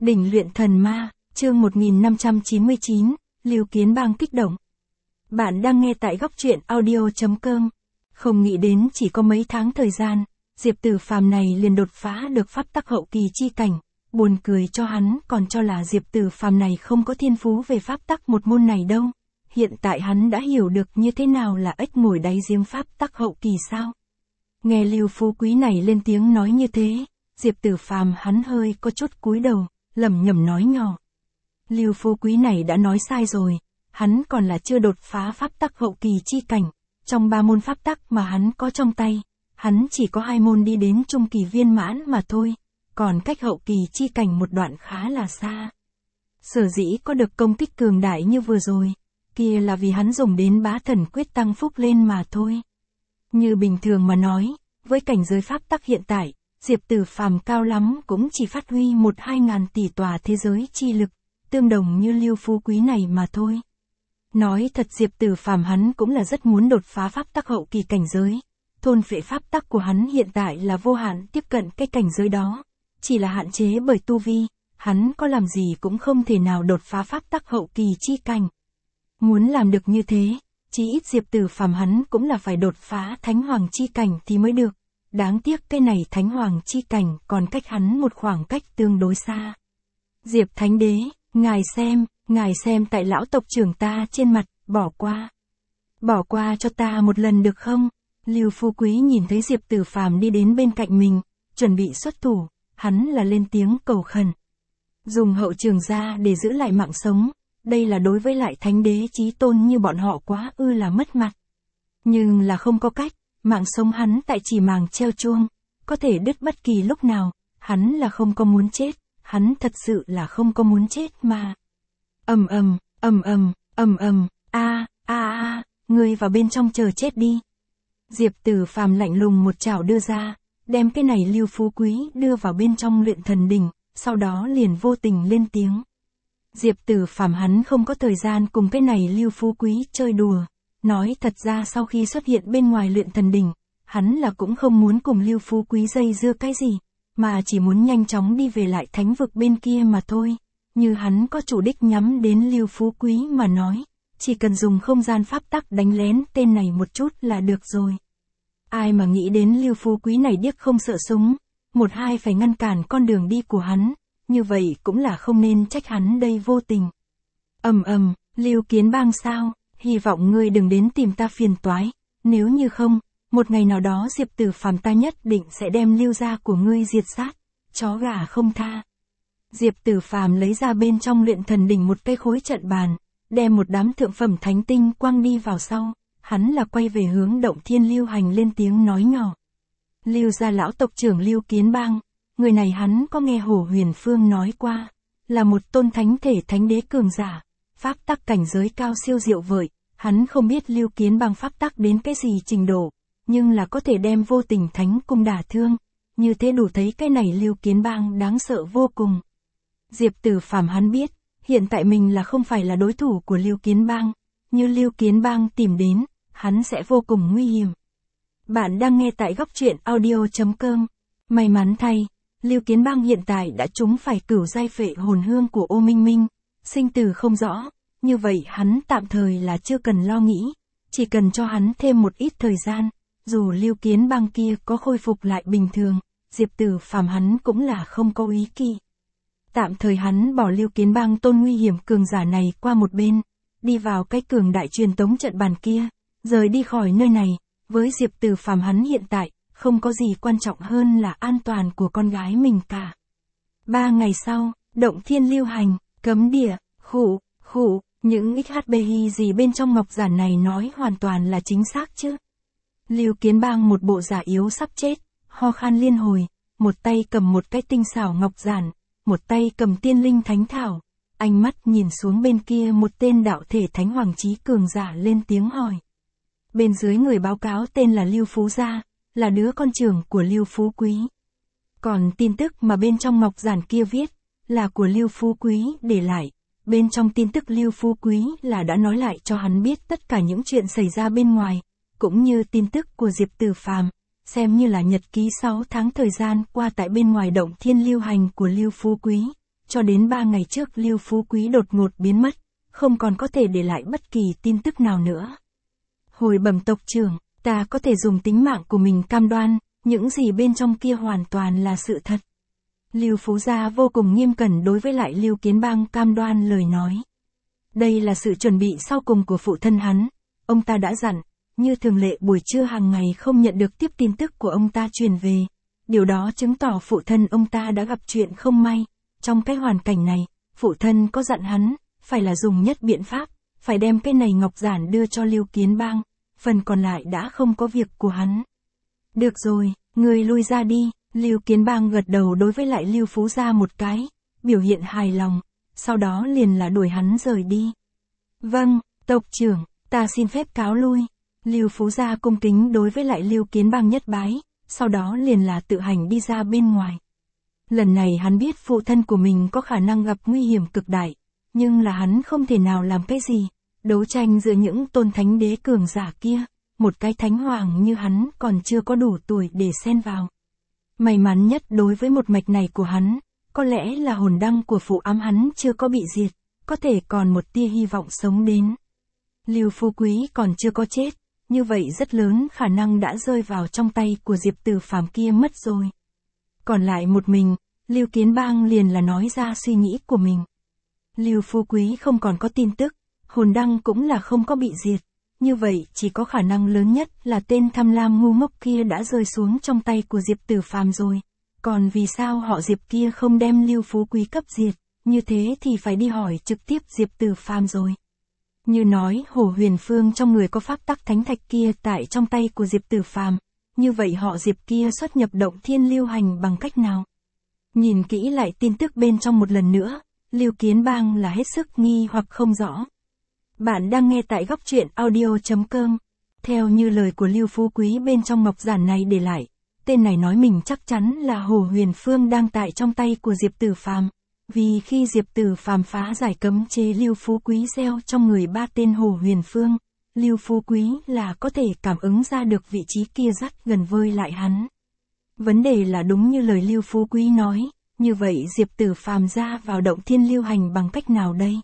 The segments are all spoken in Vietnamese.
Đỉnh luyện thần ma, chương 1599, Lưu Kiến Bang kích động. Bạn đang nghe tại góc truyện audio.com. Không nghĩ đến chỉ có mấy tháng thời gian, Diệp Tử Phàm này liền đột phá được pháp tắc hậu kỳ chi cảnh. Buồn cười cho hắn còn cho là Diệp Tử Phàm này không có thiên phú về pháp tắc một môn này đâu. Hiện tại hắn đã hiểu được như thế nào là ếch ngồi đáy giếng pháp tắc hậu kỳ sao. Nghe Lưu Phú Quý này lên tiếng nói như thế, Diệp Tử Phàm hắn hơi có chút cúi đầu, lẩm nhẩm nói nhỏ. Lưu Phú Quý này đã nói sai rồi, hắn còn là chưa đột phá pháp tắc hậu kỳ chi cảnh. Trong 3 môn pháp tắc mà hắn có trong tay, hắn chỉ có 2 môn đi đến trung kỳ viên mãn mà thôi, còn cách hậu kỳ chi cảnh một đoạn khá là xa. Sở dĩ có được công kích cường đại như vừa rồi, kia là vì hắn dùng đến bá thần quyết tăng phúc lên mà thôi. Như bình thường mà nói, với cảnh giới pháp tắc hiện tại, Diệp Tử Phàm cao lắm cũng chỉ phát huy 1-2 ngàn tỷ tòa thế giới chi lực, tương đồng như Lưu Phú Quý này mà thôi. Nói thật Diệp Tử Phàm hắn cũng là rất muốn đột phá pháp tắc hậu kỳ cảnh giới. Thôn phệ pháp tắc của hắn hiện tại là vô hạn tiếp cận cái cảnh giới đó, chỉ là hạn chế bởi tu vi, hắn có làm gì cũng không thể nào đột phá pháp tắc hậu kỳ chi cảnh. Muốn làm được như thế, chí ít Diệp Tử Phàm hắn cũng là phải đột phá Thánh Hoàng chi cảnh thì mới được. Đáng tiếc cái này Thánh Hoàng chi cảnh còn cách hắn một khoảng cách tương đối xa. Diệp Thánh Đế, ngài xem tại lão tộc trưởng ta trên mặt, bỏ qua cho ta một lần được không? Lưu Phú Quý nhìn thấy Diệp Tử Phàm đi đến bên cạnh mình, chuẩn bị xuất thủ, hắn là lên tiếng cầu khẩn. Dùng hậu trường ra để giữ lại mạng sống, đây là đối với lại Thánh Đế chí tôn như bọn họ quá là mất mặt. Nhưng là không có cách, mạng sống hắn tại chỉ màng treo chuông, có thể đứt bất kỳ lúc nào, hắn là không có muốn chết, hắn thật sự là không có muốn chết mà. Ngươi vào bên trong chờ chết đi. Diệp Tử Phàm lạnh lùng một chảo đưa ra, đem cái này Lưu Phú Quý đưa vào bên trong luyện thần đỉnh, sau đó liền vô tình lên tiếng. Diệp Tử Phàm hắn không có thời gian cùng cái này Lưu Phú Quý chơi đùa. Nói thật ra sau khi xuất hiện bên ngoài luyện thần đỉnh, hắn là cũng không muốn cùng Lưu Phú Quý dây dưa cái gì, mà chỉ muốn nhanh chóng đi về lại thánh vực bên kia mà thôi. Như hắn có chủ đích nhắm đến Lưu Phú Quý mà nói, chỉ cần dùng không gian pháp tắc đánh lén tên này một chút là được rồi. Ai mà nghĩ đến Lưu Phú Quý này điếc không sợ súng, 1-2 phải ngăn cản con đường đi của hắn, như vậy cũng là không nên trách hắn đây vô tình. Lưu Kiến Bang sao? Hy vọng ngươi đừng đến tìm ta phiền toái, nếu như không, một ngày nào đó Diệp Tử Phàm ta nhất định sẽ đem Lưu gia của ngươi diệt sát, chó gà không tha. Diệp Tử Phàm lấy ra bên trong luyện thần đỉnh một cây khối trận bàn, đem một đám thượng phẩm thánh tinh quăng đi vào sau, hắn là quay về hướng động thiên Lưu Hành lên tiếng nói nhỏ. Lưu gia lão tộc trưởng Lưu Kiến Bang, người này hắn có nghe Hổ Huyền Phương nói qua, là một tôn thánh thể thánh đế cường giả. Pháp tắc cảnh giới cao siêu diệu vời, hắn không biết Lưu Kiến Bang pháp tắc đến cái gì trình độ, nhưng là có thể đem vô tình thánh cung đả thương, như thế đủ thấy cái này Lưu Kiến Bang đáng sợ vô cùng. Diệp Tử Phàm hắn biết, hiện tại mình là không phải là đối thủ của Lưu Kiến Bang, như Lưu Kiến Bang tìm đến, hắn sẽ vô cùng nguy hiểm. Bạn đang nghe tại góc truyện audio.com. May mắn thay, Lưu Kiến Bang hiện tại đã trúng phải cửu giai phệ hồn hương của Ô Minh Minh. Sinh tử không rõ, như vậy hắn tạm thời là chưa cần lo nghĩ, chỉ cần cho hắn thêm một ít thời gian, dù Lưu Kiến Bang kia có khôi phục lại bình thường, Diệp Tử Phàm hắn cũng là không có ý kỵ. Tạm thời hắn bỏ Lưu Kiến Bang tôn nguy hiểm cường giả này qua một bên, đi vào cái cường đại truyền tống trận bàn kia, rời đi khỏi nơi này, với Diệp Tử Phàm hắn hiện tại, không có gì quan trọng hơn là an toàn của con gái mình cả. 3 ngày sau, động thiên Lưu Hành. Cấm địa, những XHBI gì bên trong ngọc giản này nói hoàn toàn là chính xác chứ. Lưu Kiến Bang một bộ giả yếu sắp chết, ho khan liên hồi, một tay cầm một cái tinh xảo ngọc giản, một tay cầm tiên linh thánh thảo, ánh mắt nhìn xuống bên kia một tên đạo thể thánh hoàng chí cường giả lên tiếng hỏi. Bên dưới người báo cáo tên là Lưu Phú Gia, là đứa con trưởng của Lưu Phú Quý. Còn tin tức mà bên trong ngọc giản kia viết, là của Lưu Phú Quý để lại. Bên trong tin tức Lưu Phú Quý là đã nói lại cho hắn biết tất cả những chuyện xảy ra bên ngoài, cũng như tin tức của Diệp Tử Phàm, xem như là nhật ký 6 tháng thời gian qua tại bên ngoài động thiên Lưu Hành của Lưu Phú Quý. cho đến 3 ngày trước Lưu Phú Quý đột ngột biến mất, không còn có thể để lại bất kỳ tin tức nào nữa. Hồi bẩm tộc trưởng, ta có thể dùng tính mạng của mình cam đoan, những gì bên trong kia hoàn toàn là sự thật. Lưu Phú Gia vô cùng nghiêm cẩn đối với lại Lưu Kiến Bang cam đoan lời nói. Đây là sự chuẩn bị sau cùng của phụ thân hắn, ông ta đã dặn, như thường lệ buổi trưa hàng ngày không nhận được tiếp tin tức của ông ta truyền về. Điều đó chứng tỏ phụ thân ông ta đã gặp chuyện không may. Trong cái hoàn cảnh này, phụ thân có dặn hắn, phải là dùng nhất biện pháp, phải đem cái này ngọc giản đưa cho Lưu Kiến Bang, phần còn lại đã không có việc của hắn. Được rồi, người lui ra đi, Lưu Kiến Bang gật đầu đối với lại Lưu Phú Gia một cái, biểu hiện hài lòng, sau đó liền là đuổi hắn rời đi. Vâng, tộc trưởng, ta xin phép cáo lui. Lưu Phú Gia cung kính đối với lại Lưu Kiến Bang nhất bái, sau đó liền là tự hành đi ra bên ngoài. Lần này hắn biết phụ thân của mình có khả năng gặp nguy hiểm cực đại, nhưng là hắn không thể nào làm cái gì, đấu tranh giữa những tôn thánh đế cường giả kia, một cái thánh hoàng như hắn còn chưa có đủ tuổi để xen vào. May mắn nhất đối với một mạch này của hắn, có lẽ là hồn đăng của phụ ám hắn chưa có bị diệt, có thể còn một tia hy vọng sống đến. Lưu Phú Quý còn chưa có chết, như vậy rất lớn khả năng đã rơi vào trong tay của Diệp Tử Phàm kia mất rồi. Còn lại một mình, Lưu Kiến Bang liền là nói ra suy nghĩ của mình. Lưu Phú Quý không còn có tin tức, hồn đăng cũng là không có bị diệt, như vậy chỉ có khả năng lớn nhất là tên tham lam ngu ngốc kia đã rơi xuống trong tay của Diệp Tử Phàm rồi. Còn vì sao họ Diệp kia không đem Lưu Phú Quý cấp diệt, như thế thì phải đi hỏi trực tiếp Diệp Tử Phàm rồi. Như nói Hồ Huyền Phương trong người có pháp tắc thánh thạch kia tại trong tay của Diệp Tử Phàm, như vậy họ Diệp kia xuất nhập động thiên lưu hành bằng cách nào? Nhìn kỹ lại tin tức bên trong một lần nữa, Lưu Kiến Bang là hết sức nghi hoặc không rõ. Bạn đang nghe tại góc truyện audio.com. Theo như lời của Lưu Phú Quý bên trong ngọc giản này để lại, tên này nói mình chắc chắn là Hồ Huyền Phương đang tại trong tay của Diệp Tử Phàm. Vì khi Diệp Tử Phàm phá giải cấm chế Lưu Phú Quý gieo trong người 3 tên Hồ Huyền Phương, Lưu Phú Quý là có thể cảm ứng ra được vị trí kia rất gần với lại hắn. Vấn đề là đúng như lời Lưu Phú Quý nói, như vậy Diệp Tử Phàm ra vào động thiên lưu hành bằng cách nào đây?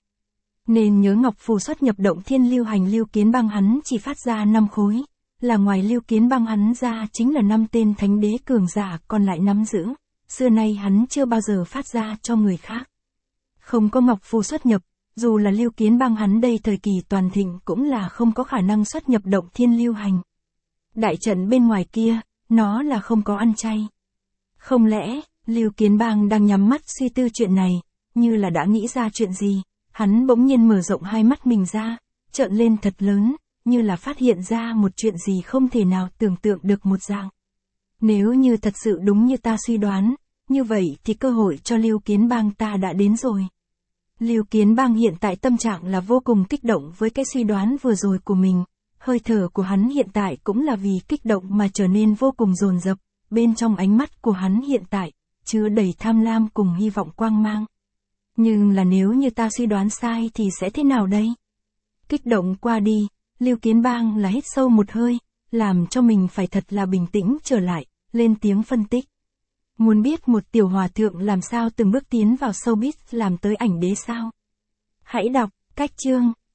Nên nhớ ngọc phù xuất nhập động thiên lưu hành Lưu Kiến Bang hắn chỉ phát ra 5 khối, là ngoài Lưu Kiến Bang hắn ra chính là 5 tên thánh đế cường giả còn lại nắm giữ, xưa nay hắn chưa bao giờ phát ra cho người khác. Không có ngọc phù xuất nhập, dù là Lưu Kiến Bang hắn đây thời kỳ toàn thịnh cũng là không có khả năng xuất nhập động thiên lưu hành. Đại trận bên ngoài kia, nó là không có ăn chay. Không lẽ, Lưu Kiến Bang đang nhắm mắt suy tư chuyện này, như là đã nghĩ ra chuyện gì, hắn bỗng nhiên mở rộng hai mắt mình ra, trợn lên thật lớn, như là phát hiện ra một chuyện gì không thể nào tưởng tượng được một dạng. Nếu như thật sự đúng như ta suy đoán, như vậy thì cơ hội cho Lưu Kiến Bang ta đã đến rồi. Lưu Kiến Bang hiện tại tâm trạng là vô cùng kích động với cái suy đoán vừa rồi của mình, hơi thở của hắn hiện tại cũng là vì kích động mà trở nên vô cùng dồn dập, bên trong ánh mắt của hắn hiện tại, chứa đầy tham lam cùng hy vọng quang mang. Nhưng là nếu như ta suy đoán sai thì sẽ thế nào đây? Kích động qua đi, Lưu Kiến Bang là hít sâu một hơi, làm cho mình phải thật là bình tĩnh trở lại, lên tiếng phân tích. Muốn biết một tiểu hòa thượng làm sao từng bước tiến vào showbiz làm tới ảnh đế sao? Hãy đọc, cách chương.